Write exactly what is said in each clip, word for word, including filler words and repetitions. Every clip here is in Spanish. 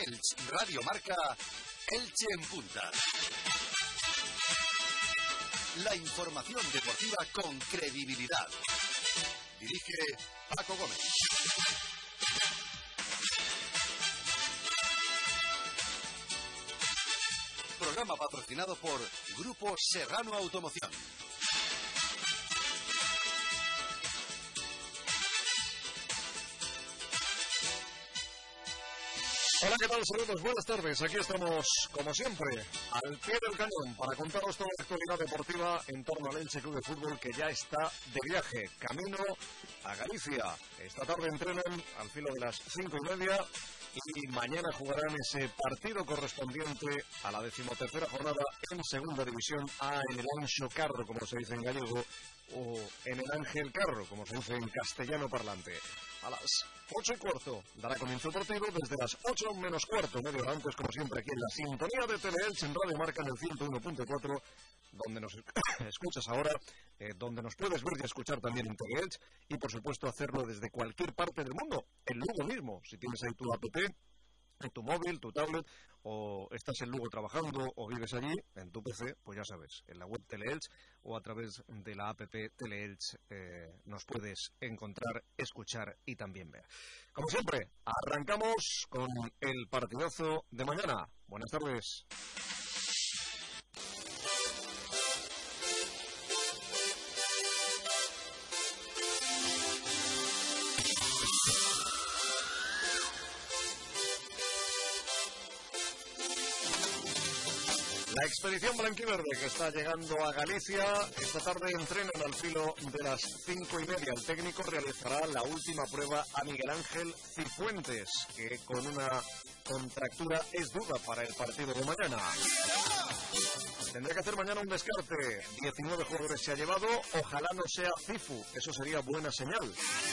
Teleelch Radio Marca, Elche en Punta. La información deportiva con credibilidad. Dirige Paco Gómez. Programa patrocinado por Grupo Serrano Automoción. Hola, ¿qué tal? Saludos, buenas tardes. Aquí estamos, como siempre, al pie del cañón para contaros toda la actualidad deportiva en torno al Elche Club de Fútbol, que ya está de viaje, camino a Galicia. Esta tarde entrenan al filo de las cinco y media y mañana jugarán ese partido correspondiente a la decimotercera jornada en Segunda División A en el Anxo Carro, como se dice en gallego, o en el Ángel Carro, como se dice en castellano parlante. A las ocho y cuarto dará comienzo el partido, desde las ocho menos cuarto, medio hora antes, como siempre, aquí en la sintonía de Teleelch en Radio Marca en el ciento uno punto cuatro, donde nos escuchas ahora, eh, donde nos puedes ver y escuchar también en Teleelch, y por supuesto hacerlo desde cualquier parte del mundo, en Lugo mismo, si tienes ahí tu app, en tu móvil, tu tablet, o estás en Lugo trabajando o vives allí, en tu P C, pues ya sabes, en la web Teleelch o a través de la app Teleelch eh, nos puedes encontrar, escuchar y también ver. Como siempre, arrancamos con el partidazo de mañana. Buenas tardes. La expedición blanquiverde que está llegando a Galicia, esta tarde entrenan al filo de las cinco y media. El técnico realizará la última prueba a Miguel Ángel Cifuentes, que con una contractura es duda para el partido de mañana. Tendrá que hacer mañana un descarte. diecinueve jugadores se ha llevado, ojalá no sea Cifu, eso sería buena señal.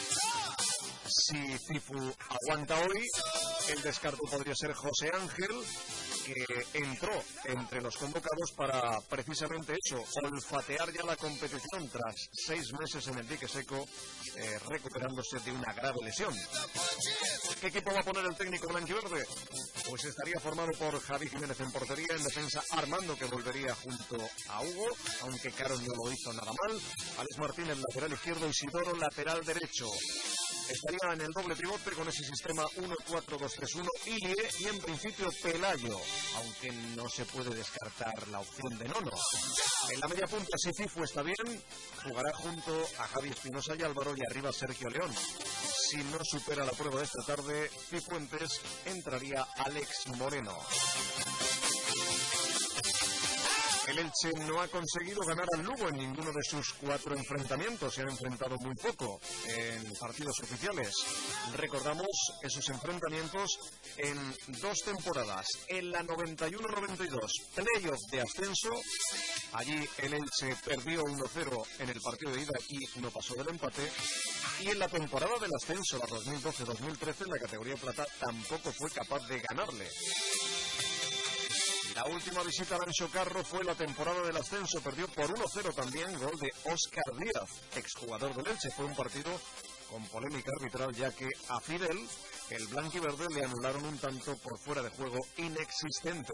Si Cifu aguanta hoy, el descarte podría ser José Ángel, que entró entre los convocados para precisamente eso, olfatear ya la competición tras seis meses en el dique seco, eh, recuperándose de una grave lesión. ¿Qué equipo va a poner el técnico blanquiverde? Pues estaría formado por Javi Jiménez en portería, en defensa Armando, que volvería junto a Hugo, aunque Caro no lo hizo nada mal, Alex Martínez lateral izquierdo, Isidoro lateral derecho. Estaría en el doble pivote con ese sistema uno cuatro dos tres uno Ilie y en principio Pelayo, aunque no se puede descartar la opción de Nono. En la media punta, si Cifu está bien, jugará junto a Javi Espinosa y Álvaro, y arriba Sergio León. Si no supera la prueba de esta tarde, Cifuentes, entraría Alex Moreno. El Elche no ha conseguido ganar al Lugo en ninguno de sus cuatro enfrentamientos. Se han enfrentado muy poco en partidos oficiales. Recordamos esos enfrentamientos en dos temporadas. En la noventa y uno noventa y dos, playoff de ascenso. Allí el Elche perdió uno cero en el partido de ida y no pasó del empate. Y en la temporada del ascenso, la dos mil doce dos mil trece, en la categoría plata, tampoco fue capaz de ganarle. La última visita al Anxo Carro fue la temporada del ascenso, perdió por uno cero también, gol de Óscar Díaz, exjugador del Elche. Fue un partido con polémica arbitral, ya que a Fidel, el blanquiverde, le anularon un tanto por fuera de juego inexistente.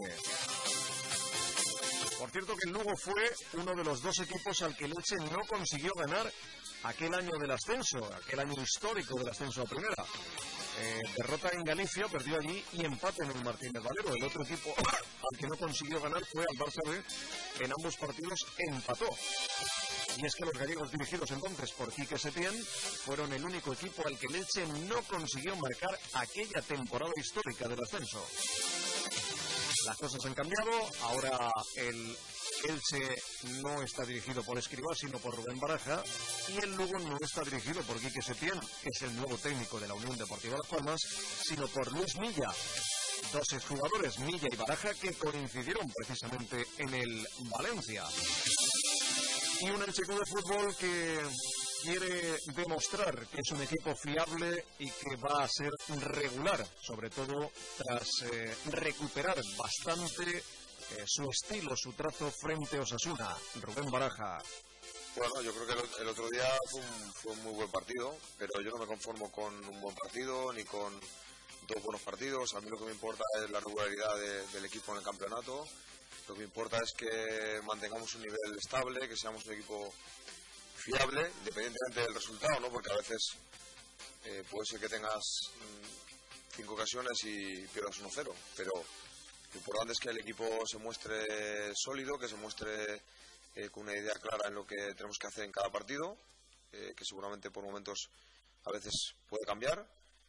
Por cierto que el Lugo fue uno de los dos equipos al que el Elche no consiguió ganar aquel año del ascenso, aquel año histórico del ascenso a primera. Eh, derrota en Galicia, perdió allí, y empate en el Martínez Valero. El otro equipo al que no consiguió ganar fue al Barça B. En ambos partidos empató. Y es que los gallegos, dirigidos entonces por Quique Setién, fueron el único equipo al que el Elche no consiguió marcar aquella temporada histórica del ascenso. Las cosas han cambiado, ahora el Elche no está dirigido por Escribá, sino por Rubén Baraja, y el Lugo no está dirigido por Quique Setién, que es el nuevo técnico de la Unión Deportiva Las Palmas, sino por Luis Milla. Dos exjugadores, Milla y Baraja, que coincidieron precisamente en el Valencia. Y un Elche Club de Fútbol que quiere demostrar que es un equipo fiable y que va a ser regular, sobre todo tras eh, recuperar bastante eh, su estilo, su trazo frente a Osasuna. Rubén Baraja. Bueno, yo creo que el, el otro día fue un, fue un muy buen partido, pero yo no me conformo con un buen partido ni con todos buenos partidos. A mí lo que me importa es la regularidad de, del equipo en el campeonato. Lo que me importa es que mantengamos un nivel estable, que seamos un equipo fiable, independientemente del resultado, ¿no? Porque a veces eh, puede ser que tengas mmm, cinco ocasiones y pierdas uno cero, pero lo importante es que el equipo se muestre sólido, que se muestre eh, con una idea clara en lo que tenemos que hacer en cada partido, eh, que seguramente por momentos a veces puede cambiar,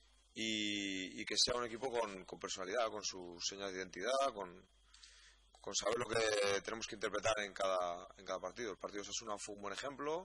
y, y que sea un equipo con, con personalidad, con su señal de identidad, con, con saber lo que tenemos que interpretar en cada, en cada partido. El partido de Osasuna fue un buen ejemplo.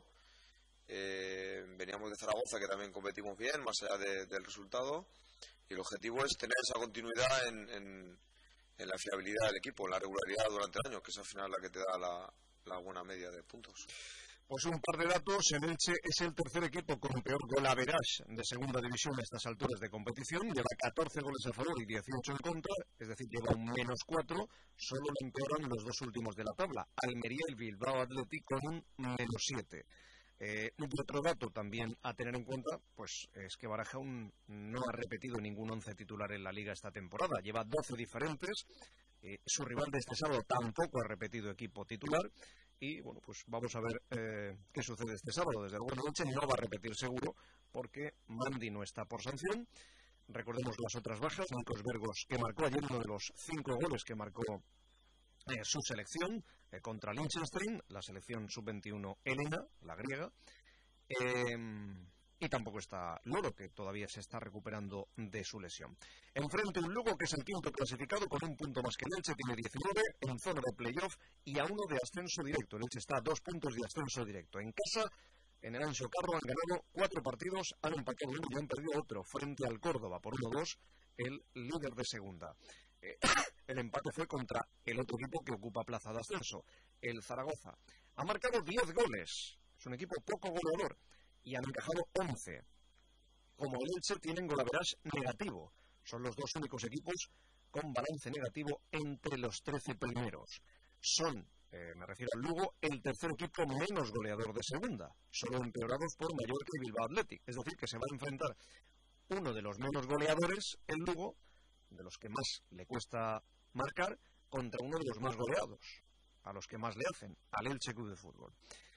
Eh, veníamos de Zaragoza, que también competimos bien, más allá de, del resultado, y el objetivo es tener esa continuidad en, en, en la fiabilidad del equipo, en la regularidad durante el año, que es al final la que te da la, la buena media de puntos. Pues un par de datos. El Elche es el tercer equipo con peor golaveraje de segunda división a estas alturas de competición. Lleva catorce goles a favor y dieciocho en contra, es decir, lleva un menos cuatro. Solo lo empeoran los dos últimos de la tabla, Almería y el Bilbao Athletic, con un menos siete. Eh, un otro dato también a tener en cuenta, pues es que Baraja un, no ha repetido ningún once titular en la Liga esta temporada. Lleva doce diferentes. Eh, su rival de este sábado tampoco ha repetido equipo titular. Y bueno, pues vamos a ver eh, qué sucede este sábado. Desde luego el Elche no va a repetir seguro, porque Mandi no está por sanción. Recordemos las otras bajas. Nikos Vergos, que marcó ayer uno de los cinco goles que marcó eh, su selección eh, contra Liechtenstein, la selección sub veintiuno Elena, la griega. Eh, y tampoco está Loro, que todavía se está recuperando de su lesión. Enfrente un Lugo, que es el quinto clasificado con un punto más que el Elche, tiene diecinueve en zona de playoff y a uno de ascenso directo. El Elche está a dos puntos de ascenso directo. En casa, en el Anxo Carro, han ganado cuatro partidos, han empatado uno y han perdido otro frente al Córdoba por uno dos, el líder de segunda. Eh, el empate fue contra el otro equipo que ocupa plaza de ascenso, el Zaragoza. Ha marcado diez goles, es un equipo poco goleador, y han encajado once. Como el Elche, tienen golaveraje negativo. Son los dos únicos equipos con balance negativo entre los trece primeros. Son, eh, me refiero al Lugo, el tercer equipo menos goleador de segunda, solo empeorados por Mallorca y Bilbao Athletic. Es decir, que se va a enfrentar uno de los menos goleadores, el Lugo, de los que más le cuesta marcar, contra uno de los más goleados, a los que más le hacen, al Elche Club de Fútbol.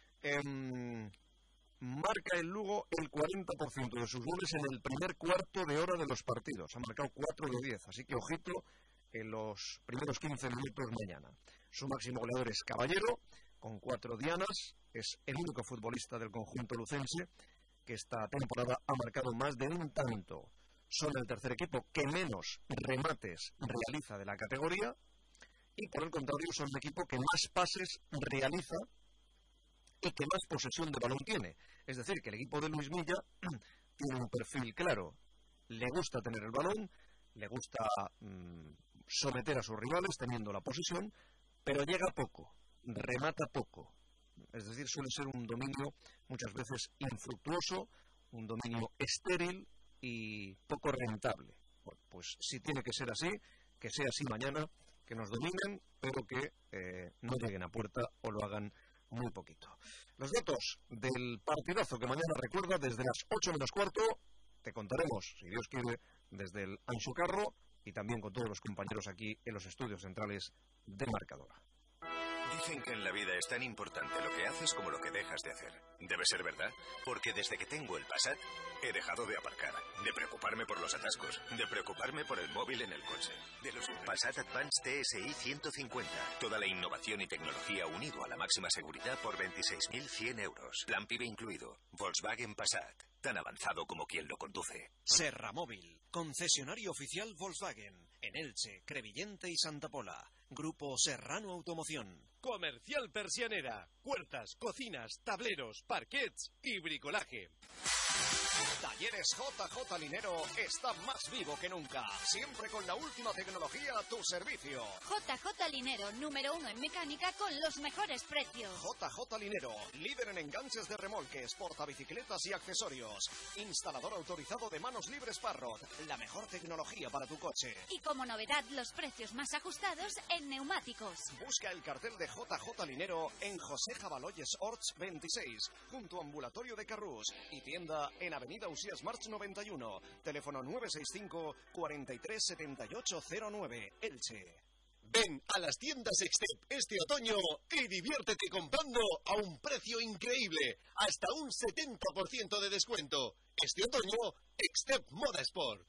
Eh, Marca el Lugo el cuarenta por ciento de sus goles en el primer cuarto de hora de los partidos. Ha marcado cuatro de diez, así que ojito en los primeros quince minutos mañana. Su máximo goleador es Caballero, con cuatro dianas. Es el único futbolista del conjunto lucense que esta temporada ha marcado más de un tanto. Son el tercer equipo que menos remates realiza de la categoría y, por el contrario, son el equipo que más pases realiza y que más posesión de balón tiene. Es decir, que el equipo de Luis Milla tiene un perfil claro. Le gusta tener el balón, le gusta mmm, someter a sus rivales teniendo la posesión, pero llega poco, remata poco. Es decir, suele ser un dominio muchas veces infructuoso, un dominio estéril y poco rentable. Bueno, pues si tiene que ser así, que sea así mañana, que nos dominen, pero que eh, no lleguen a puerta o lo hagan muy poquito. Los datos del partidazo que mañana, recuerda, desde las ocho menos cuarto, te contaremos, si Dios quiere, desde el Anxo Carro y también con todos los compañeros aquí en los estudios centrales de Marcadora. Dicen que en la vida es tan importante lo que haces como lo que dejas de hacer. Debe ser verdad, porque desde que tengo el Passat he dejado de aparcar, de preocuparme por los atascos, de preocuparme por el móvil en el coche. De los Passat Advance T S I ciento cincuenta. Toda la innovación y tecnología unido a la máxima seguridad por veintiséis mil cien euros. Plan PIB incluido. Volkswagen Passat. Tan avanzado como quien lo conduce. Serra Móvil, concesionario oficial Volkswagen, en Elche, Crevillente y Santa Pola. Grupo Serrano Automoción. Comercial Persianera. Puertas, cocinas, tableros, parquets y bricolaje. Talleres J J Linero está más vivo que nunca. Siempre con la última tecnología a tu servicio. J J Linero, número uno en mecánica con los mejores precios. J J Linero, líder en enganches de remolques, portabicicletas y accesorios. Instalador autorizado de manos libres Parrot. La mejor tecnología para tu coche. Y como novedad, los precios más ajustados en neumáticos. Busca el cartel de J J Linero en José Jabaloyes Orts veintiséis, junto a Ambulatorio de Carrús, y tienda en Avenida Avenida Usías March noventa y uno, teléfono nueve seis cinco, cuarenta y tres, setenta y ocho cero nueve, Elche. Ven a las tiendas Xtep este otoño y diviértete comprando a un precio increíble, hasta un setenta por ciento de descuento. Este otoño, Xtep Moda Sport.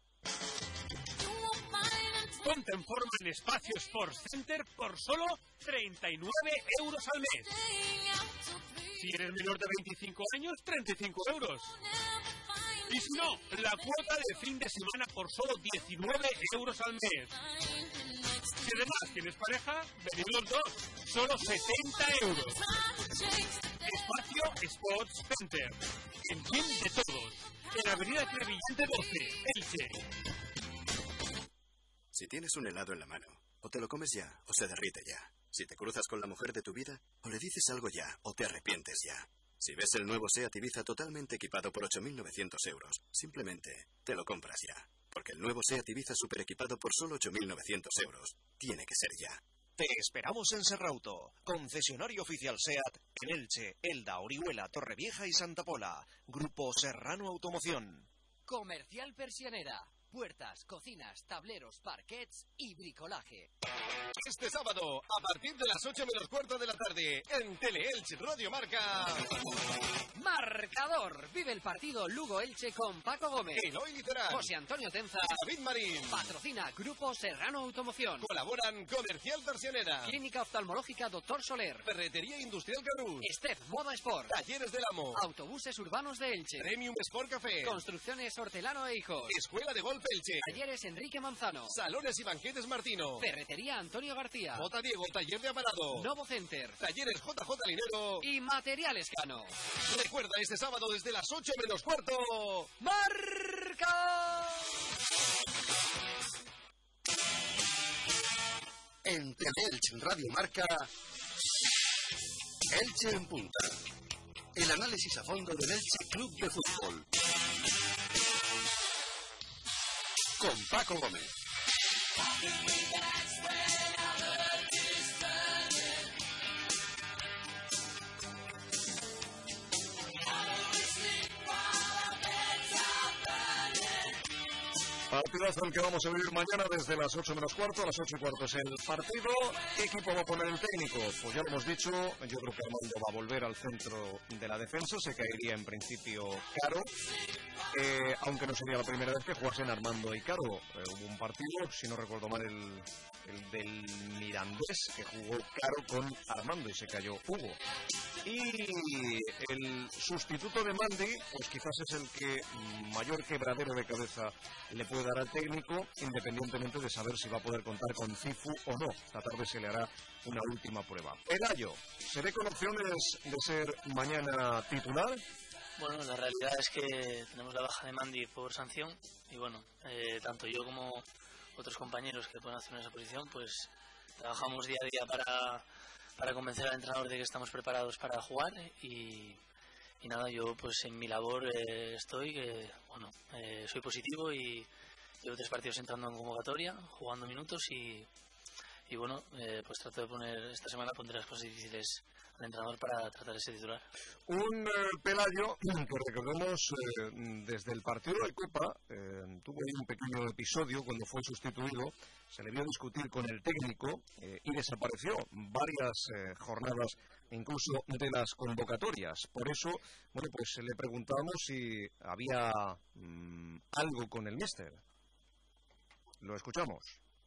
Ponte en forma en Espacio Sports Center por solo treinta y nueve euros al mes. Si eres menor de veinticinco años, treinta y cinco euros. Y si no, la cuota de fin de semana por solo diecinueve euros al mes. Si además tienes pareja, venid los dos, solo setenta euros. Espacio Sports Center, en bien de todos, en Avenida Crevillente doce, Elche. Si tienes un helado en la mano, o te lo comes ya, o se derrite ya. Si te cruzas con la mujer de tu vida, o le dices algo ya, o te arrepientes ya. Si ves el nuevo SEAT Ibiza totalmente equipado por ocho mil novecientos euros, simplemente te lo compras ya. Porque el nuevo SEAT Ibiza super equipado por solo ocho mil novecientos euros tiene que ser ya. Te esperamos en Serrauto, concesionario oficial SEAT en Elche, Elda, Orihuela, Torrevieja y Santa Pola. Grupo Serrano Automoción. Comercial Persianera. Puertas, cocinas, tableros, parquets y bricolaje. Este sábado, a partir de las ocho menos cuarto de la tarde, en Tele-Elche Radio Marca. Marcador. Vive el partido Lugo-Elche con Paco Gómez, Eloy Literal, José Antonio Tenza, David Marín. Patrocina Grupo Serrano Automoción. Colaboran Comercial Persianera, Clínica Oftalmológica Doctor Soler, Ferretería Industrial Carrús, Steph Moda Sport, Talleres del Amo, Autobuses Urbanos de Elche, Premium Sport Café, Construcciones Hortelano e Hijos, Escuela de Golf Elche, Talleres Enrique Manzano, Salones y Banquetes Martino, Ferretería Antonio García, Bota Diego, Taller de Aparado, Novo Center, Talleres J J Linero y Materiales Cano. Recuerda, este sábado desde las ocho menos cuarto, ¡Marca! En Tele-Elche Radio Marca, Elche en Punta. El análisis a fondo del Elche Club de Fútbol. Con Paco Gómez. Partidazo el que vamos a vivir mañana desde las ocho menos cuarto a las ocho y cuarto es el partido. ¿Qué equipo va a poner el técnico? Pues ya lo hemos dicho, yo creo que Armando va a volver al centro de la defensa, se caería en principio Caro, eh, aunque no sería la primera vez que jugasen Armando y Caro. Eh, hubo un partido, si no recuerdo mal, el, el del Mirandés, que jugó Caro con Armando y se cayó Hugo. Y el sustituto de Mandi, pues quizás es el que mayor quebradero de cabeza le puede dar al técnico, independientemente de saber si va a poder contar con Cifu o no. Esta tarde se le hará una última prueba. Pelayo, ¿se ve con opciones de ser mañana titular? Bueno, la realidad es que tenemos la baja de Mandi por sanción y bueno, eh, tanto yo como otros compañeros que pueden hacer esa posición, pues trabajamos día a día para, para convencer al entrenador de que estamos preparados para jugar y, y nada, yo pues en mi labor eh, estoy, que bueno, eh, soy positivo y llevo tres partidos entrando en convocatoria, jugando minutos y, y bueno, eh, pues trato de poner, esta semana pondré las cosas difíciles al entrenador para tratar ese titular. Un eh, Pelayo que recordemos eh, desde el partido de Copa eh, tuvo ahí un pequeño episodio cuando fue sustituido, se le vio discutir con el técnico eh, y desapareció varias eh, jornadas incluso de las convocatorias. Por eso, bueno, pues le preguntábamos si había mmm, algo con el míster. Lo escuchamos.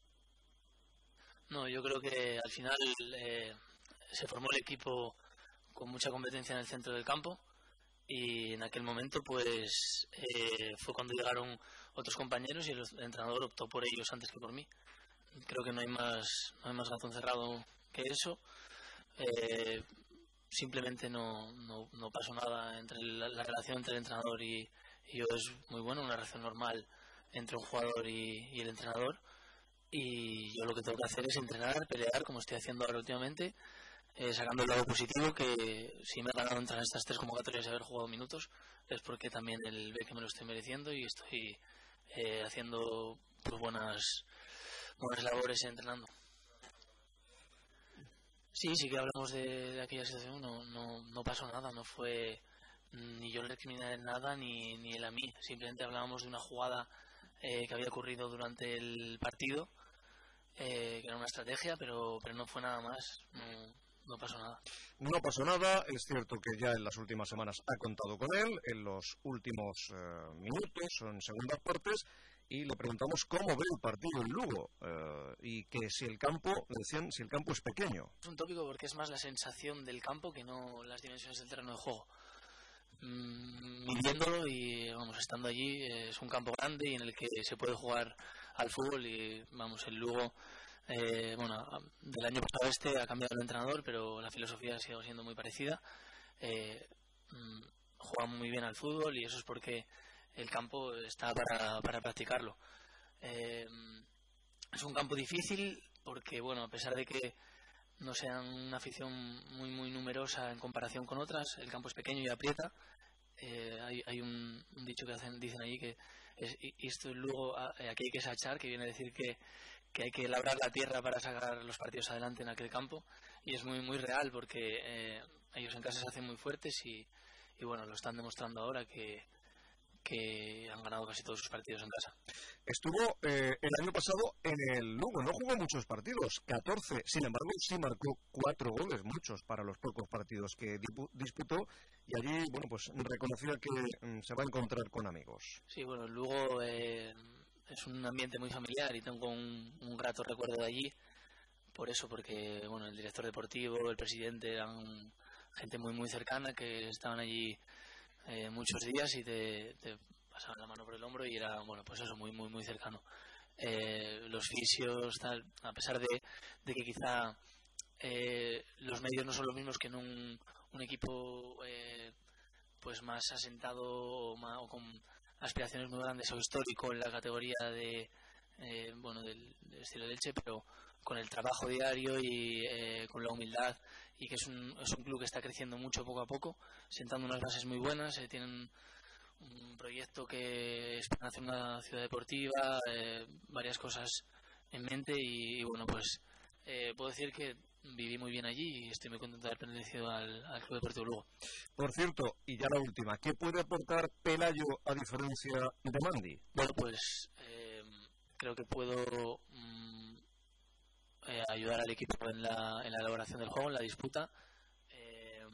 No, yo creo que al final eh, se formó el equipo con mucha competencia en el centro del campo y en aquel momento pues eh, fue cuando llegaron otros compañeros y el entrenador optó por ellos antes que por mí. Creo que no hay más, no hay más gato encerrado que eso. Eh, simplemente no, no, no pasó nada entre la, la relación entre el entrenador y, y yo es muy buena, una relación normal entre un jugador y, y el entrenador, y yo lo que tengo que hacer es entrenar, pelear como estoy haciendo ahora últimamente, eh, sacando el lado positivo, que si me he ganado entrar en estas tres convocatorias y haber jugado minutos es porque también él ve que me lo estoy mereciendo y estoy eh, haciendo pues, buenas, buenas labores entrenando. Sí, sí que hablamos de, de aquella situación, no, no, no pasó nada, no fue ni yo le recriminé nada ni, ni él a mí. Simplemente hablábamos de una jugada eh, que había ocurrido durante el partido, eh, que era una estrategia, pero, pero no fue nada más. No, no pasó nada. No pasó nada, es cierto que ya en las últimas semanas ha contado con él, en los últimos eh, minutos o en segundas partes, y le preguntamos cómo ve el partido en Lugo, eh, y que si el campo, le decían, si el campo es pequeño. Es un tópico porque es más la sensación del campo que no las dimensiones del terreno de juego. Mm, viviéndolo y vamos, estando allí, es un campo grande y en el que se puede jugar al fútbol y vamos, el Lugo... Eh, bueno, del año pasado este ha cambiado el entrenador, pero la filosofía ha sido siendo muy parecida. Eh, mm, juega muy bien al fútbol y eso es porque el campo está para, para practicarlo. Eh, es un campo difícil porque, bueno, a pesar de que no sean una afición muy muy numerosa en comparación con otras, el campo es pequeño y aprieta. Eh, hay, hay un, un dicho que hacen, dicen allí que es esto y luego aquí hay que sachar, que viene a decir que que hay que labrar la tierra para sacar los partidos adelante en aquel campo, y es muy muy real porque eh, ellos en casa se hacen muy fuertes y, y bueno, lo están demostrando ahora que, que han ganado casi todos sus partidos en casa. Estuvo eh, el año pasado en el Lugo, no jugó muchos partidos, catorce, sin embargo sí marcó cuatro goles, muchos para los pocos partidos que disputó, y allí, bueno, pues reconocía que mm, se va a encontrar con amigos. Sí, bueno, el Lugo... Eh, es un ambiente muy familiar y tengo un, un grato recuerdo de allí, por eso, porque bueno, el director deportivo, el presidente, eran gente muy muy cercana que estaban allí eh, muchos días y te, te pasaban la mano por el hombro y era, bueno, pues eso, muy muy muy cercano. Eh, los fisios, tal, a pesar de, de que quizá eh, los medios no son los mismos que en un, un equipo eh, pues más asentado o, más, o con aspiraciones muy grandes o histórico en la categoría de eh, bueno del, del estilo de Elche, pero con el trabajo diario y eh, con la humildad, y que es un, es un club que está creciendo mucho poco a poco, sentando unas bases muy buenas. Eh, tienen un proyecto que es para hacer una ciudad deportiva, eh, varias cosas en mente y, y bueno, pues eh, puedo decir que viví muy bien allí y estoy muy contento de haber pertenecido al, al Club Deportivo Lugo. Por cierto, y ya la última, ¿qué puede aportar Pelayo a diferencia de Mandi? Bueno, pues eh, creo que puedo mm, eh, ayudar al equipo en la, en la elaboración del juego, en la disputa, eh,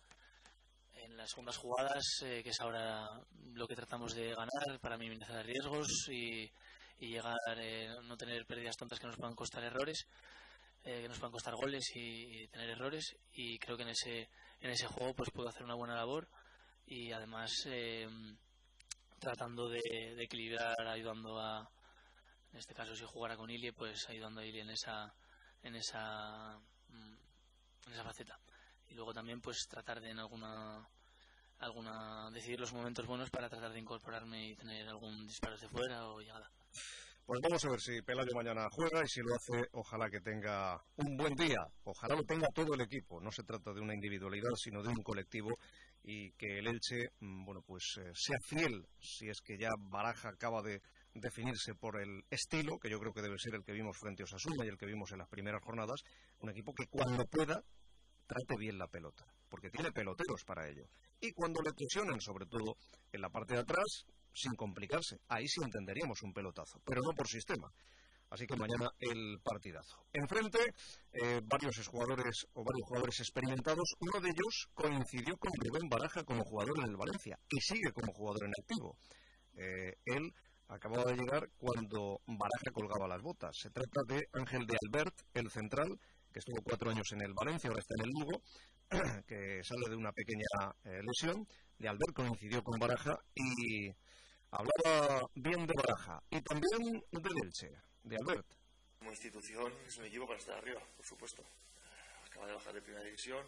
en las segundas jugadas, eh, que es ahora lo que tratamos de ganar para minimizar riesgos y, y llegar, eh, no tener pérdidas tontas que nos puedan costar errores. Eh, que nos puedan costar goles y, y tener errores, y creo que en ese en ese juego pues puedo hacer una buena labor y además eh, tratando de, de equilibrar, ayudando a, en este caso si jugara con Ilie, pues ayudando a Ilie en esa en esa en esa faceta, y luego también pues tratar de en alguna alguna decidir los momentos buenos para tratar de incorporarme y tener algún disparo de fuera o llegada. Pues vamos a ver si Pelayo mañana juega, y si lo hace, ojalá que tenga un buen día. Ojalá lo tenga todo el equipo. No se trata de una individualidad, sino de un colectivo, y que el Elche, bueno, pues eh, sea fiel, si es que ya Baraja acaba de definirse por el estilo, que yo creo que debe ser el que vimos frente a Osasuna y el que vimos en las primeras jornadas, un equipo que cuando pueda trate bien la pelota, porque tiene peloteros para ello. Y cuando le presionen, sobre todo en la parte de atrás, sin complicarse, ahí sí entenderíamos un pelotazo, pero no por sistema. Así que mañana el partidazo. Enfrente, eh, varios jugadores o varios jugadores experimentados. Uno de ellos coincidió con Rubén Baraja como jugador en el Valencia y sigue como jugador en activo. Eh, él acababa de llegar cuando Baraja colgaba las botas. Se trata de Ángel de Albert, el central, que estuvo cuatro años en el Valencia, ahora está en el Lugo, que sale de una pequeña eh, lesión. De Albert coincidió con Baraja y hablaba bien de Baraja y también del Elche, de Albert. Como institución es un equipo para estar arriba, por supuesto. Acaba de bajar de primera división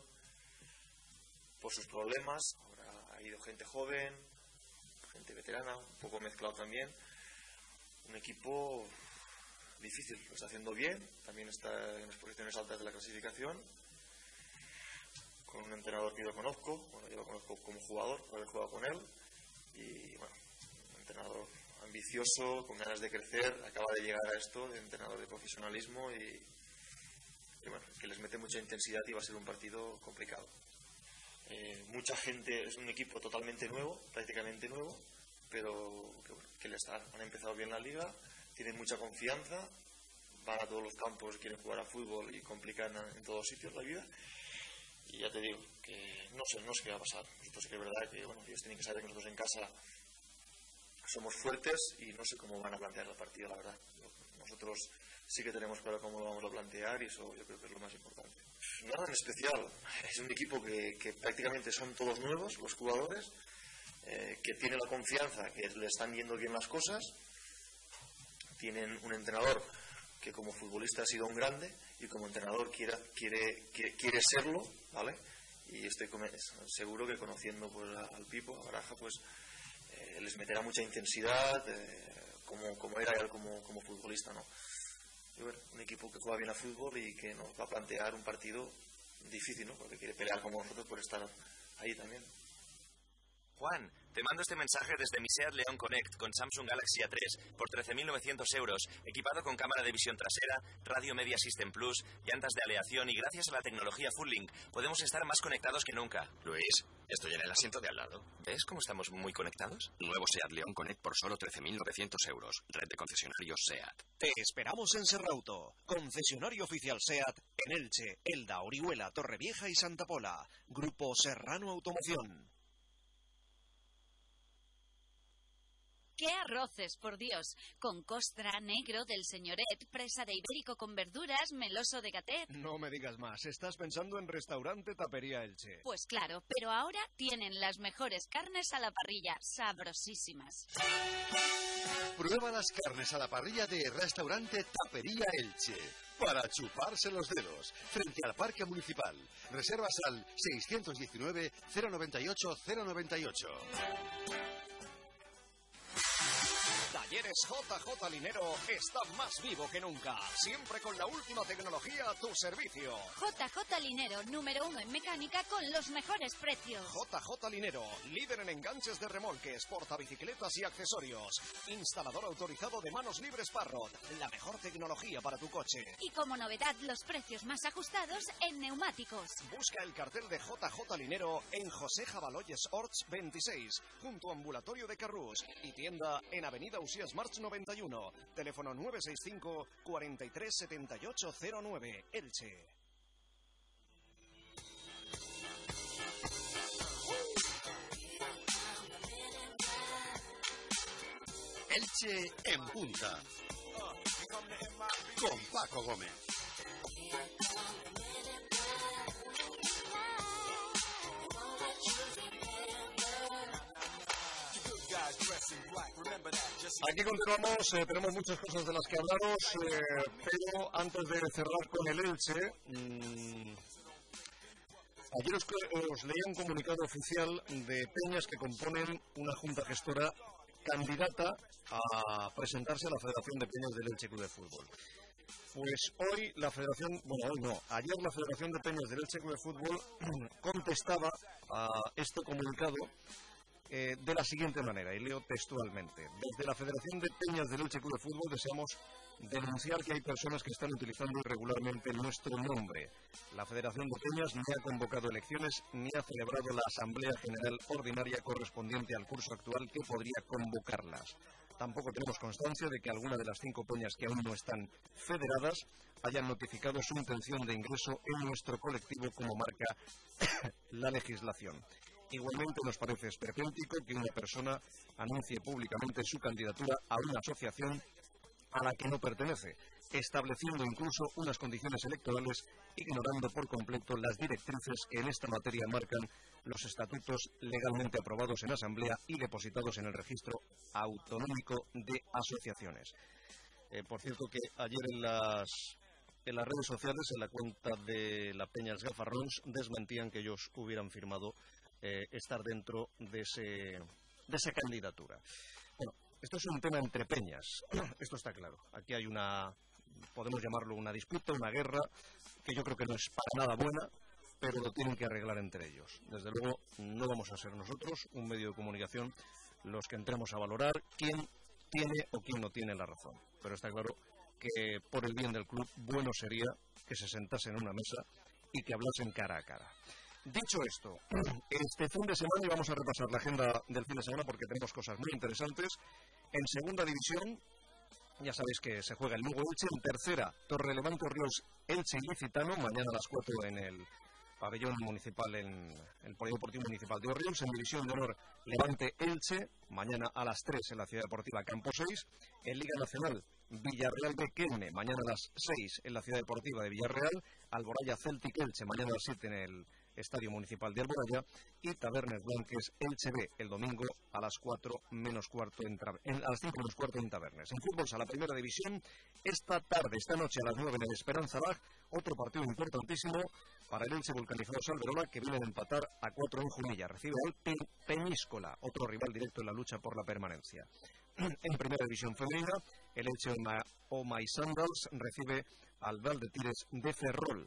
por sus problemas. Ahora ha ido gente joven, gente veterana, un poco mezclado también. Un equipo difícil, lo está haciendo bien, también está en las posiciones altas de la clasificación, con un entrenador que yo conozco, bueno, yo lo conozco como jugador, por haber jugado con él, y bueno, un entrenador ambicioso, con ganas de crecer, acaba de llegar a esto, de entrenador de profesionalismo, y, y bueno, que les mete mucha intensidad y va a ser un partido complicado. Eh, mucha gente, es un equipo totalmente nuevo, prácticamente nuevo, pero que, bueno, que le está, han empezado bien la liga, tienen mucha confianza, van a todos los campos, quieren jugar a fútbol y complican en todos sitios la vida. Y ya te digo, que no sé, no sé qué va a pasar. Nosotros sí que es verdad que, bueno, ellos tienen que saber que nosotros en casa somos fuertes y no sé cómo van a plantear la partida, la verdad. Nosotros sí que tenemos claro cómo lo vamos a plantear y eso yo creo que es lo más importante. Nada en especial, es un equipo que, que prácticamente son todos nuevos, los jugadores, eh, que tienen la confianza, que le están yendo bien las cosas, tienen un entrenador que como futbolista ha sido un grande y como entrenador quiere, quiere, quiere, quiere serlo, ¿vale? Y estoy seguro que conociendo pues, al Pipo, a Baraja, pues eh, les meterá mucha intensidad, eh, como, como era él como, como futbolista, ¿no? Y bueno, un equipo que juega bien a fútbol y que nos va a plantear un partido difícil, ¿no? Porque quiere pelear como nosotros por estar ahí también. Juan, te mando este mensaje desde mi Seat León Connect con Samsung Galaxy A tres por trece mil novecientos euros, equipado con cámara de visión trasera, radio Media System Plus, llantas de aleación y gracias a la tecnología Full-Link podemos estar más conectados que nunca. Luis, estoy en el asiento de al lado. ¿Ves cómo estamos muy conectados? Nuevo Seat León Connect por solo trece mil novecientos euros. Red de concesionarios SEAT. Te esperamos en Serrauto, concesionario oficial SEAT en Elche, Elda, Orihuela, Torrevieja y Santa Pola. Grupo Serrano Automoción. ¡Qué arroces, por Dios! Con costra, negro del señoret, presa de ibérico con verduras, meloso de gatet. No me digas más, estás pensando en Restaurante Tapería Elche. Pues claro, pero ahora tienen las mejores carnes a la parrilla, sabrosísimas. Prueba las carnes a la parrilla de Restaurante Tapería Elche. Para chuparse los dedos, frente al Parque Municipal. Reservas al seiscientos diecinueve, cero noventa y ocho, cero noventa y ocho. Talleres J J Linero está más vivo que nunca, siempre con la última tecnología a tu servicio. J J Linero, número uno en mecánica con los mejores precios. J J Linero, líder en enganches de remolques, portabicicletas y accesorios. Instalador autorizado de manos libres Parrot, la mejor tecnología para tu coche. Y como novedad, los precios más ajustados en neumáticos. Busca el cartel de J J Linero en José Jabaloyes Orts veintiséis, junto a Ambulatorio de Carrús, y tienda en Avenida Usías March noventa y uno, teléfono nueve seis cinco, cuarenta y tres, setenta y ocho cero nueve, Elche. Elche en punta, con Paco Gómez. Aquí continuamos, eh, tenemos muchas cosas de las que hablaros, eh, pero antes de cerrar con el Elche, mmm, ayer os, os leía un comunicado oficial de peñas que componen una junta gestora candidata a presentarse a la Federación de Peñas del Elche Club de Fútbol. Pues hoy la Federación, bueno, hoy no, ayer la Federación de Peñas del Elche Club de Fútbol contestaba a este comunicado Eh, de la siguiente manera, y leo textualmente. Desde la Federación de Peñas del Elche Club de Fútbol deseamos denunciar que hay personas que están utilizando irregularmente nuestro nombre. La Federación de Peñas no ha convocado elecciones ni ha celebrado la Asamblea General Ordinaria correspondiente al curso actual que podría convocarlas. Tampoco tenemos constancia de que alguna de las cinco peñas que aún no están federadas hayan notificado su intención de ingreso en nuestro colectivo como marca la legislación. Igualmente nos parece esperpéntico que una persona anuncie públicamente su candidatura a una asociación a la que no pertenece, estableciendo incluso unas condiciones electorales, ignorando por completo las directrices que en esta materia marcan los estatutos legalmente aprobados en Asamblea y depositados en el Registro Autonómico de Asociaciones. Eh, por cierto que ayer en las, en las redes sociales, en la cuenta de la Peña Els Gafarrons, desmentían que ellos hubieran firmado Eh, estar dentro de, ese, de esa candidatura. Bueno, esto es un tema entre peñas, esto está claro. Aquí hay una, podemos llamarlo una disputa, una guerra, que yo creo que no es para nada buena, pero lo tienen que arreglar entre ellos. Desde luego, no vamos a ser nosotros, un medio de comunicación, los que entremos a valorar quién tiene o quién no tiene la razón. Pero está claro que por el bien del club, bueno sería que se sentasen en una mesa y que hablasen cara a cara. dicho esto, este fin de semana, y vamos a repasar la agenda del fin de semana porque tenemos cosas muy interesantes. En segunda división, ya sabéis que se juega el Lugo Elche. En tercera, Torrelevante Orriols Elche Ilicitano, mañana a las cuatro en el pabellón municipal, en el Polideportivo Municipal de Orriols. En división de honor, Levante Elche, mañana a las tres en la Ciudad Deportiva Campo seis. En Liga Nacional, Villarreal de Quelme, mañana a las seis en la Ciudad Deportiva de Villarreal. Alboraya Celtic Elche, mañana a las siete en el Estadio Municipal de Alboraya. Y Tabernes Blanques Elche B, el domingo a las cuatro menos cuarto en, en, a las cinco menos cuarto en Tabernes. En fútbol, a la primera división, esta tarde, esta noche a las nueve en el Esperanza Lag, otro partido importantísimo para el Elche Vulcanizados Alberola, que viene de empatar a cuatro en Jumilla. Recibe al Pe Peñíscola, otro rival directo en la lucha por la permanencia. En primera división femenina, el Elche Omay Sandals recibe al Valdetires de Ferrol,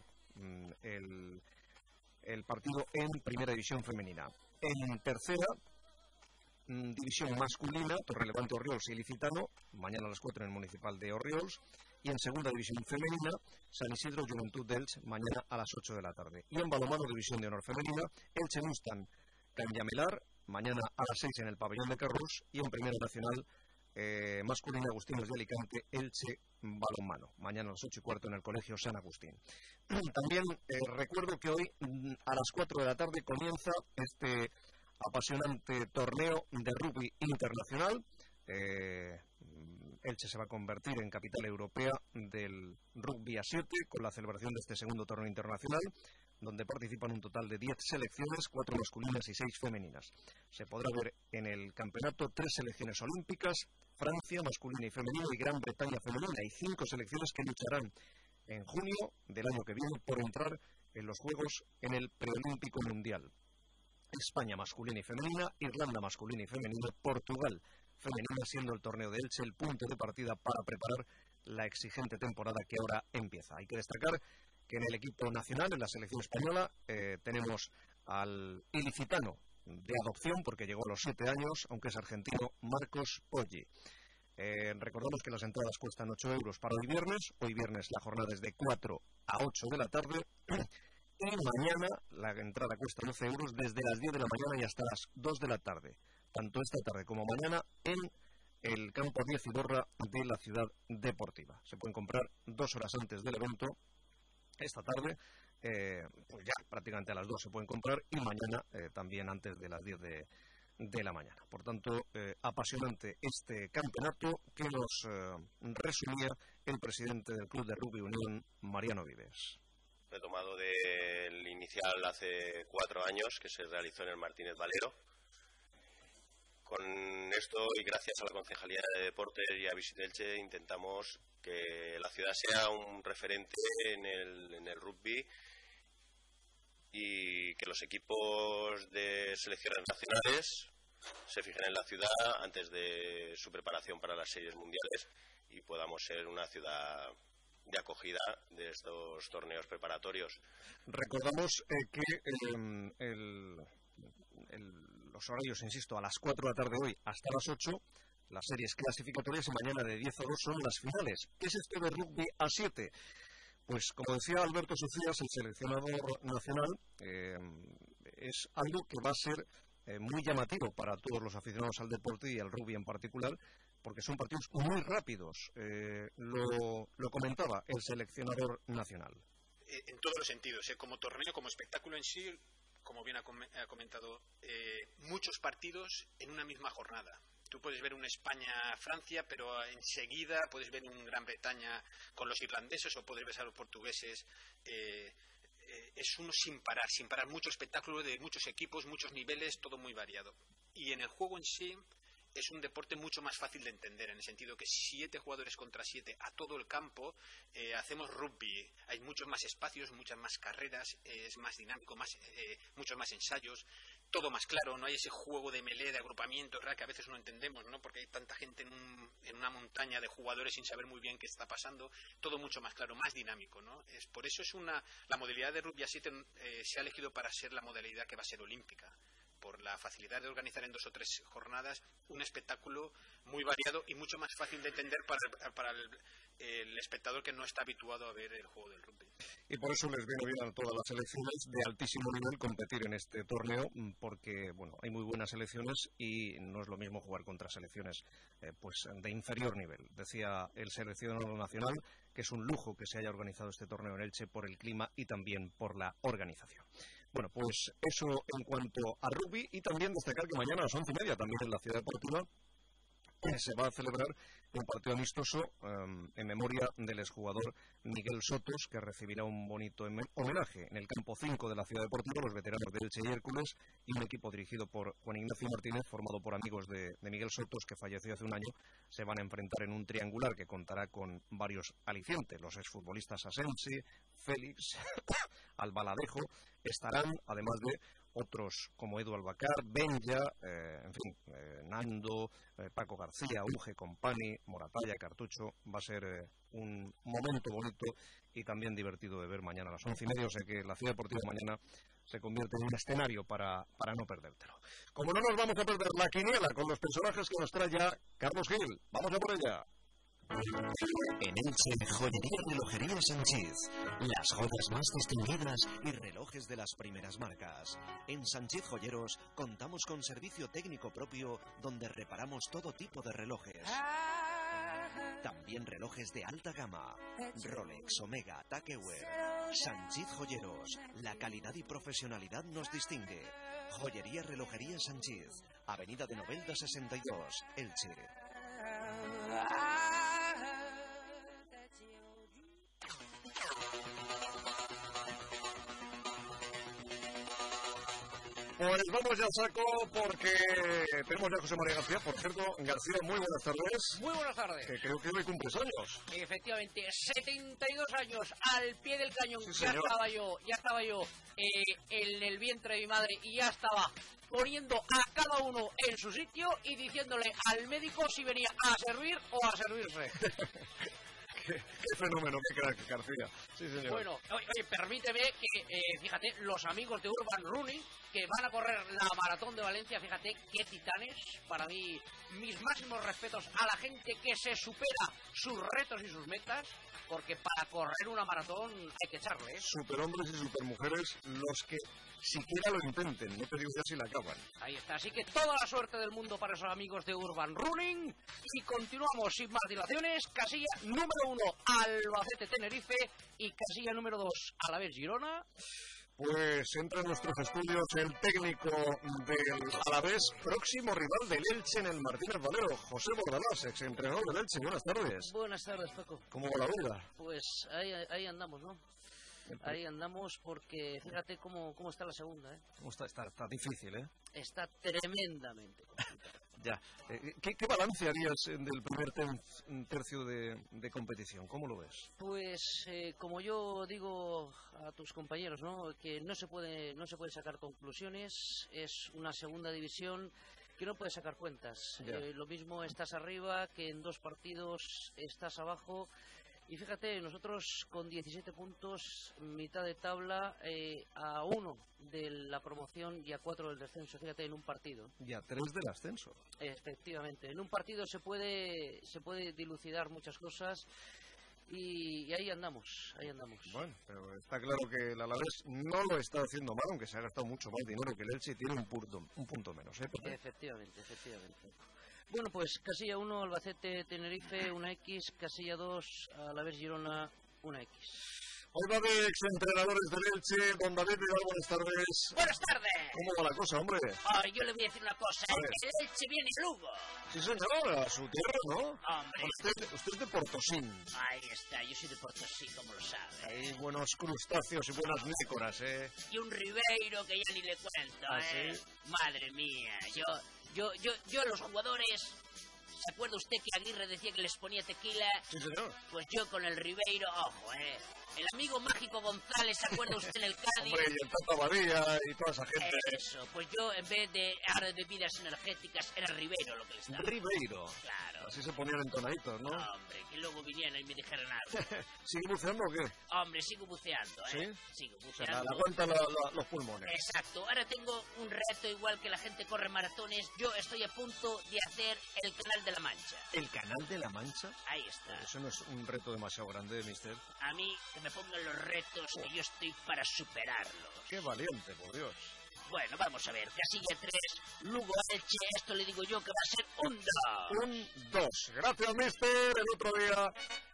el, el partido en primera división femenina. En tercera división masculina, Torrelevante Orriols Ilicitano, mañana a las cuatro en el Municipal de Orriols. Y en segunda división femenina, San Isidro Juventud de Elche, mañana a las ocho de la tarde. Y en balonmano, división de honor femenina, Elche Mustang Canyamelar, mañana a las seis en el pabellón de Carrús. Y en primera nacional, eh, masculina, Agustinos de Alicante, Elche Balonmano, mañana a las ocho y cuarto en el Colegio San Agustín. También eh, recuerdo que hoy a las cuatro de la tarde comienza este apasionante torneo de rugby internacional. Eh, Elche se va a convertir en capital europea del rugby a siete con la celebración de este segundo torneo internacional, donde participan un total de diez selecciones, cuatro masculinas y seis femeninas. Se podrá ver en el campeonato tres selecciones olímpicas, Francia masculina y femenina y Gran Bretaña femenina, y cinco selecciones que lucharán en junio del año que viene por entrar en los Juegos en el preolímpico mundial. España masculina y femenina, Irlanda masculina y femenina, Portugal femenina, siendo el torneo de Elche el punto de partida para preparar la exigente temporada que ahora empieza. Hay que destacar que en el equipo nacional, en la selección española, eh, tenemos al ilicitano de adopción, porque llegó a los siete años, aunque es argentino, Marcos Poggi. Eh, recordamos que las entradas cuestan ocho euros para hoy viernes. Hoy viernes la jornada es de cuatro a ocho de la tarde. Y mañana la entrada cuesta doce euros desde las diez de la mañana y hasta las dos de la tarde. Tanto esta tarde como mañana en el campo diez Idorra de la Ciudad Deportiva. Se pueden comprar dos horas antes del evento. Esta tarde, eh, pues ya prácticamente a las dos se pueden comprar, y mañana eh, también antes de las diez de, de la mañana. Por tanto, eh, apasionante este campeonato que nos eh, resumía el presidente del Club de Rugby Unión, Mariano Vives. Retomado del inicial hace cuatro años que se realizó en el Martínez Valero. Con esto, y gracias a la Concejalía de Deportes y a Visit Elche, intentamos que la ciudad sea un referente en el, en el rugby, y que los equipos de selecciones nacionales se fijen en la ciudad antes de su preparación para las series mundiales y podamos ser una ciudad de acogida de estos torneos preparatorios. Recordamos eh, que eh, el, el, los horarios, insisto, a las cuatro de la tarde hoy hasta las ocho, las series clasificatorias, y mañana de diez a dos son las finales. ¿Qué es esto de rugby a siete? Pues como decía Alberto Sucías, el seleccionador nacional, eh, es algo que va a ser eh, muy llamativo para todos los aficionados al deporte y al rugby en particular, porque son partidos muy rápidos. Eh, lo, lo comentaba el seleccionador nacional. En todos los sentidos, ¿eh? Como torneo, como espectáculo en sí, como bien ha, com ha comentado, eh, muchos partidos en una misma jornada. Tú puedes ver un España-Francia, pero enseguida puedes ver un Gran Bretaña con los irlandeses, o puedes ver a los portugueses. Eh, eh, es uno sin parar, sin parar, mucho espectáculo de muchos equipos, muchos niveles, todo muy variado. Y en el juego en sí es un deporte mucho más fácil de entender, en el sentido que siete jugadores contra siete a todo el campo, eh, hacemos rugby, hay muchos más espacios, muchas más carreras, eh, es más dinámico, más, eh, muchos más ensayos, todo más claro, no hay ese juego de melee, de agrupamiento, ¿verdad? Que a veces no entendemos, ¿no? Porque hay tanta gente en, un, en una montaña de jugadores sin saber muy bien qué está pasando, todo mucho más claro, más dinámico, ¿no? Es, por eso es una, la modalidad de rugby a siete eh, se ha elegido para ser la modalidad que va a ser olímpica, por la facilidad de organizar en dos o tres jornadas un espectáculo muy variado y mucho más fácil de entender para, para el, el espectador que no está habituado a ver el juego del rugby. Y por eso les viene bien a todas las selecciones de altísimo nivel competir en este torneo, porque bueno, hay muy buenas selecciones y no es lo mismo jugar contra selecciones eh, pues de inferior nivel. Decía el seleccionador nacional que es un lujo que se haya organizado este torneo en Elche por el clima y también por la organización. Bueno, pues eso en cuanto a rugby, y también destacar que mañana a las once y media también en la Ciudad Deportiva se va a celebrar un partido amistoso um, en memoria del exjugador Miguel Sotos, que recibirá un bonito homenaje en el campo cinco de la Ciudad Deportiva. Los veteranos de Elche y Hércules y un equipo dirigido por Juan Ignacio Martínez, formado por amigos de, de Miguel Sotos, que falleció hace un año, se van a enfrentar en un triangular que contará con varios alicientes. Los exfutbolistas Asensi, Félix, Albaladejo estarán, además de otros como Edu Albacar, Benja, eh, en fin, eh, Nando, eh, Paco García, Uge, Compani, Moratalla, Cartucho. Va a ser eh, un momento bonito y también divertido de ver mañana a las once y media, o sea que la Ciudad Deportiva mañana se convierte en un escenario para, para no perdértelo. Como no nos vamos a perder la quiniela con los personajes que nos trae ya Carlos Gil, vamos a por ella. En Elche, Joyería Relojería Sánchez. Las joyas más distinguidas y relojes de las primeras marcas. En Sánchez Joyeros contamos con servicio técnico propio donde reparamos todo tipo de relojes. También relojes de alta gama. Rolex, Omega, Tag Heuer. Sánchez Joyeros. La calidad y profesionalidad nos distingue. Joyería Relojería Sánchez. Avenida de Novelda sesenta y dos, Elche. Pues vamos ya al saco porque tenemos ya a José María García. Por cierto, García, muy buenas tardes. Muy buenas tardes. Que creo que hoy cumples años. Efectivamente, setenta y dos años al pie del cañón. Sí, ya señor. estaba yo, ya estaba yo eh, en el vientre de mi madre y ya estaba poniendo a cada uno en su sitio y diciéndole al médico si venía a servir o a servirse. Qué, qué fenómeno, qué crack, García. Sí, señor. Bueno, oye, oye, permíteme que, eh, fíjate, los amigos de Urban Running, que van a correr la Maratón de Valencia, fíjate, qué titanes. Para mí, mis máximos respetos a la gente que se supera sus retos y sus metas, porque para correr una maratón hay que echarle, ¿eh? Superhombres y supermujeres, los que siquiera lo intenten, no te digo ya si la acaban. Ahí está, así que toda la suerte del mundo para esos amigos de Urban Running. Y continuamos sin más dilaciones. Casilla número uno, Albacete Tenerife. Y casilla número dos, Alavés Girona. Pues entra en nuestros estudios el técnico del Alavés, próximo rival del Elche en el Martínez Valero, José Bordalás, exentrenador del Elche. Buenas tardes. Buenas tardes, Paco. ¿Cómo va la vida? Pues ahí, ahí andamos, ¿no? Ahí andamos porque fíjate cómo, cómo está la segunda, ¿eh? ¿Cómo está? Está, está difícil, ¿eh? Está tremendamente complicado. Ya. Eh, ¿qué, ¿Qué balance harías del primer ten, tercio de, de competición? ¿Cómo lo ves? Pues eh, como yo digo a tus compañeros, ¿no? Que no se puede, no se puede sacar conclusiones. Es una segunda división que no puede sacar cuentas. Eh, lo mismo estás arriba que en dos partidos estás abajo. Y fíjate, nosotros con diecisiete puntos, mitad de tabla, eh, a uno de la promoción y a cuatro del descenso, fíjate, en un partido. Y a tres del ascenso. Efectivamente, en un partido se puede se puede dilucidar muchas cosas y, y ahí andamos, ahí andamos. Bueno, pero está claro que el Alavés no lo está haciendo mal, aunque se ha gastado mucho más dinero que el Elche y tiene un punto, un punto menos, ¿eh? Efectivamente, efectivamente. Bueno, pues casilla uno, Albacete, Tenerife, una X, casilla dos, Alavés Girona, una X. Hoy va de exentrenadores del Elche, don David Vidal, buenas tardes. Buenas tardes. ¿Cómo va la cosa, hombre? Ay, yo le voy a decir una cosa, el Elche viene a Lugo. Sí, señor, a su tierra, ¿no? Hombre. Usted, usted es de Portosín. Ahí está, yo soy de Portosí, como lo sabe. Hay buenos crustáceos y buenas nécoras, ¿eh? Y un Ribeiro que ya ni le cuento, ¿Ah, ¿eh? sí? Madre mía, yo... Yo, yo, yo a los jugadores, ¿se acuerda usted que Aguirre decía que les ponía tequila? Sí, señor. Pues yo con el Ribeiro, ojo, eh. el amigo mágico González, ¿se acuerda usted en el Cádiz? Hombre, y el Tata Badía y toda esa gente. Eso, pues yo en vez de ahora de bebidas energéticas era Ribeiro lo que les daba. Ribeiro. Claro. Así se ponían entonaditos, ¿no? Hombre, que luego vinieran y me dijeran algo. ¿Sigue buceando o qué? Hombre, sigo buceando, ¿eh? ¿Sí? Sigo O sea, buceando. le aguanta la, la, los pulmones. Exacto. Ahora tengo un reto igual que la gente corre maratones. Yo estoy a punto de hacer el Canal de la Mancha. ¿El Canal de la Mancha? Ahí está. Eso no es un reto demasiado grande, mister. A mí, que me pongan los retos, que yo estoy para superarlos. Qué valiente, por Dios. Bueno, vamos a ver. Casilla tres, Lugo Elche. Esto le digo yo que va a ser un dos. Un dos. Gracias, mister. El otro día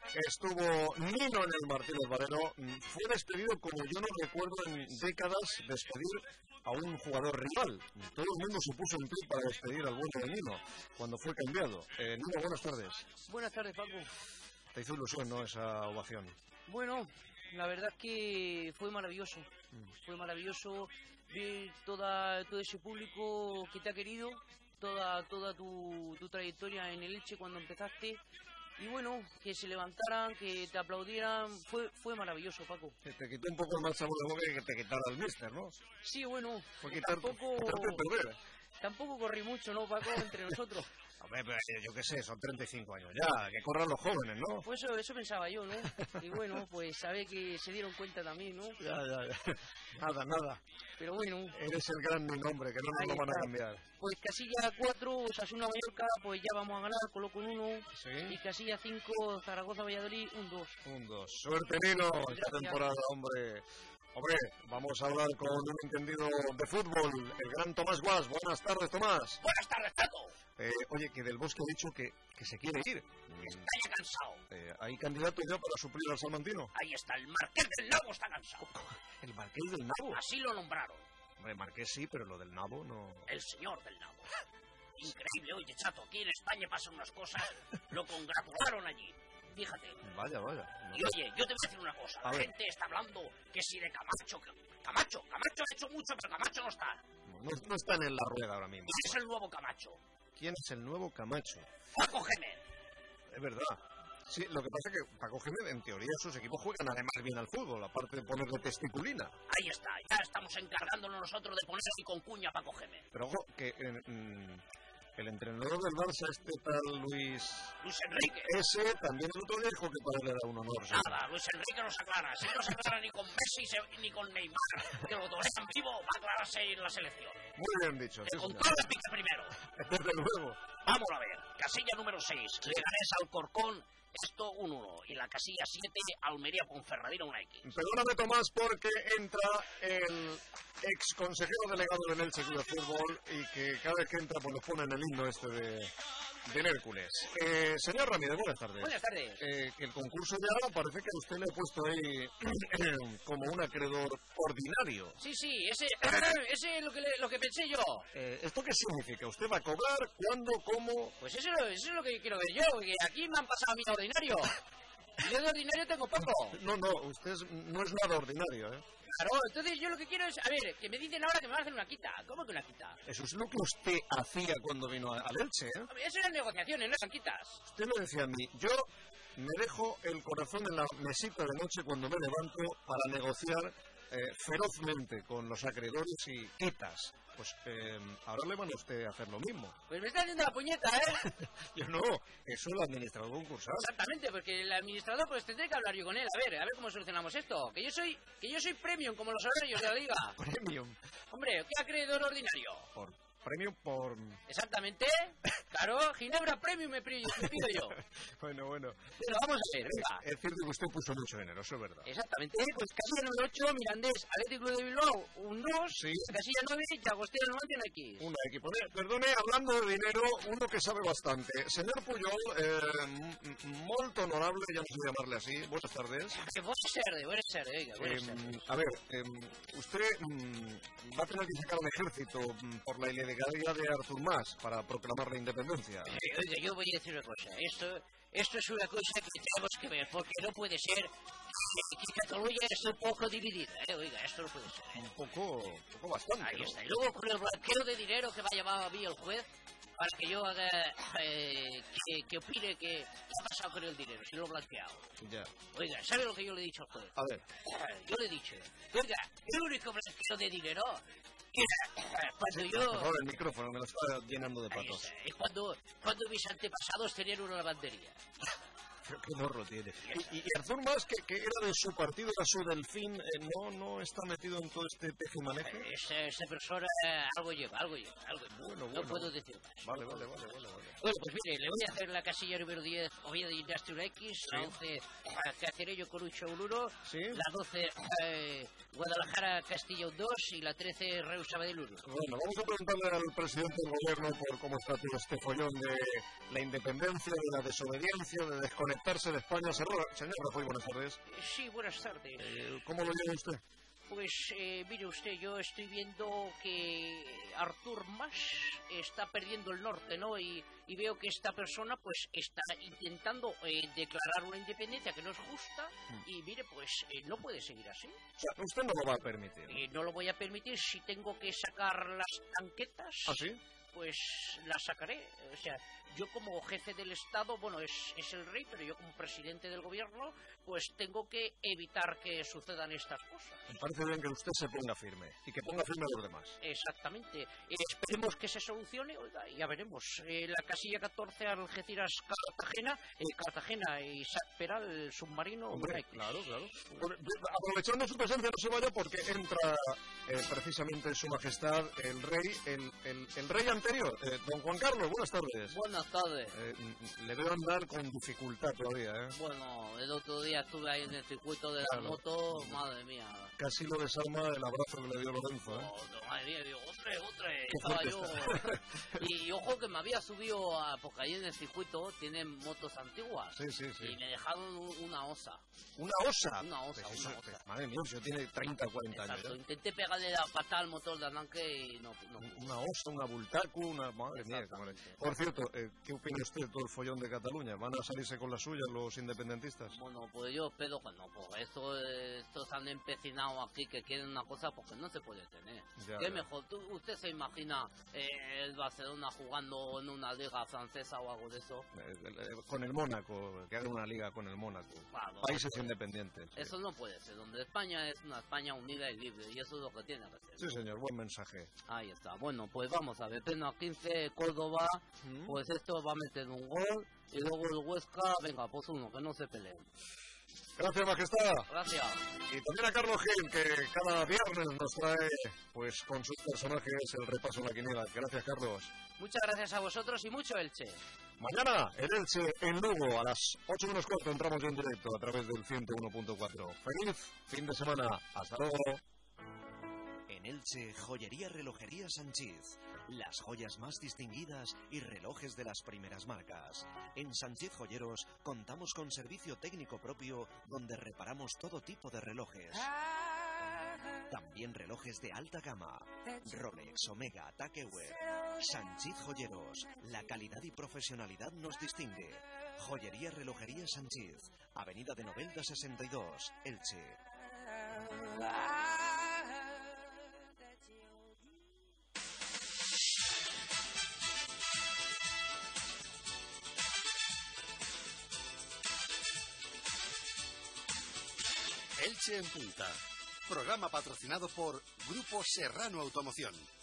estuvo Nino en el Martínez Valero. Fue despedido como yo no recuerdo en décadas despedir a un jugador rival. Todo el mundo se puso en pie para despedir al bueno de Nino cuando fue cambiado. Eh, Nino, buenas tardes. Buenas tardes, Paco. Te hizo ilusión, ¿no?, esa ovación. Bueno, la verdad es que fue maravilloso. Mm. Fue maravilloso ver toda, todo ese público que te ha querido, toda, toda tu, tu trayectoria en el Elche cuando empezaste. Y bueno, que se levantaran, que te aplaudieran, fue fue maravilloso, Paco. Que te quitó un poco el mal sabor de boca y que te quitara el mister, ¿no? Sí, bueno, Fue quitar, tampoco, quitarte el perder. tampoco corrí mucho, ¿no, Paco, entre nosotros? Hombre, pero yo qué sé, son treinta y cinco años ya, que corran los jóvenes, ¿no? Pues eso, eso pensaba yo, ¿no? Y bueno, pues sabe que se dieron cuenta también, ¿no? Ya, ya, ya. Nada, nada. Pero bueno. Eres el gran mi nombre, que no nos lo van a cambiar. Pues casilla cuatro, Osasuna Mallorca, pues ya vamos a ganar, coloco un uno. Sí. Y casilla cinco, Zaragoza Valladolid, un dos. Un dos. Suerte, Nino, esta temporada, hombre. Hombre, vamos a hablar con un entendido de fútbol, el gran Tomás Guas. Buenas tardes, Tomás. Buenas tardes, Paco. Eh, oye, que Del Bosque ha dicho que, que se quiere ir. Está ya cansado. Eh, ¿Hay candidato ya para suplir al salmantino? Ahí está, el Marqués del Nabo está cansado. ¿El Marqués del Nabo? Así lo nombraron. Hombre, Marqués sí, pero lo del Nabo no... El señor del Nabo. Increíble, oye, chato, aquí en España pasan unas cosas. Lo congratularon allí. Fíjate. Vaya, vaya. No. Y oye, yo te voy a decir una cosa. A La ver. gente está hablando que si de Camacho... Que... Camacho, Camacho ha hecho mucho, pero Camacho no está. No, no están en la rueda ahora mismo. ¿Quién es el nuevo Camacho? ¿Quién es el nuevo Camacho? Paco Gémez. Es verdad. Sí, lo que pasa es que Paco Gémez, en teoría, sus equipos juegan además bien al fútbol, aparte de ponerle testiculina. Ahí está, ya estamos encargándonos nosotros de ponerle con cuña a Paco Gémez. Pero ojo, que eh, mm, el entrenador del Barça, este tal Luis... Luis Enrique. Ese también el otro día dijo que para él era un honor. ¿sí? Nada, Luis Enrique no se aclara. Si no se aclara ni con Messi se- ni con Neymar, que lo torean vivo, va a aclararse en la selección. Muy bien dicho. El sí, control de pica primero. señor. Desde luego. Vamos a ver, casilla número seis, Leganés Alcorcón, esto un uno. Y la casilla siete, Almería Ponferradina, una X. Perdóname, Tomás, porque entra el ex consejero delegado del Elche Club de Fútbol y que cada vez que entra pues nos ponen el himno este de, del Hércules. Eh, señor Ramírez, buenas tardes. Buenas tardes. Eh, que el concurso ya parece que usted le ha puesto ahí como un acreedor ordinario. Sí, sí, ese, ese es lo que, le- lo que pensé yo. Eh, ¿Esto qué significa? ¿Usted va a cobrar? ¿Cuándo? ¿Cómo? Pues eso, eso es lo que quiero ver yo, que aquí me han pasado a mí ordinario. Y yo de ordinario tengo poco. No, no, usted es- no es nada ordinario, ¿eh? Claro, entonces yo lo que quiero es, a ver, que me dicen ahora que me van a hacer una quita. ¿Cómo que una quita? Eso es lo que usted hacía cuando vino a- al Elche, ¿eh? Hombre, eso eran negociaciones, no eran quitas. Usted me decía a mí, yo me dejo el corazón en la mesita de noche cuando me levanto para negociar eh, ferozmente con los acreedores y quitas. Pues eh, ahora le van a usted a hacer lo mismo. Pues me está haciendo la puñeta, ¿eh? Yo no, eso es el administrador concursal. Exactamente, porque el administrador pues tendré que hablar yo con él. A ver, a ver cómo solucionamos esto. Que yo soy que yo soy premium, como los horarios de la liga. Premium. Hombre, ¿qué acreedor ordinario? Por premium por... Exactamente. Claro, Ginebra Premium me pido, me pido yo. Bueno, bueno. Bueno, vamos a ver, venga. Es cierto que usted puso mucho dinero, eso es verdad. Exactamente, pues casilla número ocho, Mirandés, Atlético Club de Bilbao, un dos. Sí. Casilla nueve, Llagostera Numancia, una X. Una equipo. Perdone, hablando de dinero, uno que sabe bastante. Señor Puyol, eh, m- m- molto honorable, ya no sé llamarle así. Buenas tardes. Que puede ser, de puede ser, venga, puede Eh, ser. a ver, eh, usted mm, va a tener que sacar un ejército mm, por la ilegalidad de Artur Mas para proclamar la independencia. Eh, Oiga, yo voy a decir una cosa. Esto, esto es una cosa que tenemos que ver, porque no puede ser que, que Cataluña esté un poco dividida. ¿eh? Oiga, esto no puede ser. ¿eh? Un poco, un poco bastante, Ahí ¿no? está. Y luego con el blanqueo de dinero que me ha llamado a mí el juez, para que yo haga, eh, que, que opine que qué ha pasado con el dinero, si lo he blanqueado. Ya. Oiga, ¿sabe lo que yo le he dicho al juez? A ver. Yo le he dicho, oiga, el único blanqueo de dinero era cuando yo... Por favor, el micrófono me lo está llenando de patos. Es cuando, cuando mis antepasados tenían una lavandería. Pero qué morro tiene. Y, y Artur Mas, que, que era de su partido, era su delfín, eh, no, no está metido en todo este teje-maneje. Esa, esa persona eh, algo lleva, algo lleva, algo lleva. Bueno, no bueno. puedo decir más. Vale, vale, vale, vale, vale. Bueno, pues mire, le voy a hacer la casilla número diez, Oviedo Industrial X, Sí. la once, Cacerello Corucho un uno, Sí. la doce, eh, Guadalajara Castilla un dos y la trece, Reus Sabadell uno. Bueno, vamos a preguntarle al presidente del gobierno por cómo está todo este follón de la independencia, de la desobediencia, de desconectarse de España. Señor, señor Rajoy, buenas tardes. Eh, Sí, buenas tardes. Eh, ¿Cómo lo lleva usted? Pues eh, mire usted, yo estoy viendo que Artur Mas está perdiendo el norte, ¿no? Y, y veo que esta persona pues está intentando eh, declarar una independencia que no es justa y mire, pues eh, no puede seguir así. O sea, usted no lo va a permitir. Eh, no lo voy a permitir. Si tengo que sacar las tanquetas, ¿Ah, sí? pues las sacaré. O sea, yo como jefe del Estado, bueno, es, es el rey, pero yo como presidente del gobierno, pues tengo que evitar que sucedan estas cosas. Me parece bien que usted se ponga firme y que ponga firme a los demás. Exactamente. Eh, esperemos que se solucione, oiga, ya veremos. Eh, la casilla catorce, Algeciras, Cartagena, eh, Cartagena y Isaac Peral, el submarino. Hombre, X. claro, claro. Bueno, aprovechando su presencia, no se vaya porque entra eh, precisamente su majestad, el rey, el, el, el rey anterior, eh, don Juan Carlos. Buenas tardes. Buenas tardes. Eh, le veo andar con dificultad todavía, ¿eh? Bueno, el otro día estuve ahí en el circuito de la Claro. moto, madre mía. Casi lo desarma el abrazo que le dio Lorenzo, ¿eh? Oh, madre mía, digo, ostre, ostre, Qué estaba fuerte yo. está. y, y ojo que me había subido a, porque ahí en el circuito tienen motos antiguas. Sí, sí, sí. Y me dejaron u- una osa. ¿Una osa? Una osa, Pues una eso, osa. Madre mía, yo tiene treinta, cuarenta años. Exacto, ¿eh? intenté pegarle la patada al motor de arranque y no, no pude. Una osa, una bultacu, una... Madre mía. Madre. Por cierto, eh, ¿qué opina usted de todo el follón de Cataluña? ¿Van a salirse con la suya los independentistas? Bueno, pues yo espero que no, porque esto, eh, estos han empecinado aquí que quieren una cosa porque no se puede tener. Ya, ¿Qué ya. mejor? ¿Tú, ¿Usted se imagina eh, el Barcelona jugando en una liga francesa o algo de eso? Eh, eh, con el Mónaco, que haga una liga con el Mónaco. Claro, Países independientes. Sí. Eso no puede ser, donde España es una España unida y libre, y eso es lo que tiene que ser. Sí, señor, buen mensaje. Ahí está. Bueno, pues vamos a ver. Pleno quince, Córdoba, pues esto va a meter un gol, y luego el Huesca, venga, pues uno, que no se peleen. Gracias, majestad. Gracias. Y también a Carlos Gil, que cada viernes nos trae, pues, con sus personajes el repaso en la quiniela. Gracias, Carlos. Muchas gracias a vosotros y mucho Elche. Mañana, el Elche en Lugo, a las ocho menos cuarto, entramos en directo a través del ciento uno punto cuatro. Feliz fin de semana. Hasta luego. En Elche, Joyería Relojería Sanchiz. Las joyas más distinguidas y relojes de las primeras marcas. En Sanchiz Joyeros contamos con servicio técnico propio donde reparamos todo tipo de relojes. También relojes de alta gama. Rolex, Omega, Tag Heuer. Sanchiz Joyeros. La calidad y profesionalidad nos distingue. Joyería Relojería Sanchiz. Avenida de Novelda sesenta y dos, Elche. Elche en Punta. Programa patrocinado por Grupo Serrano Automoción.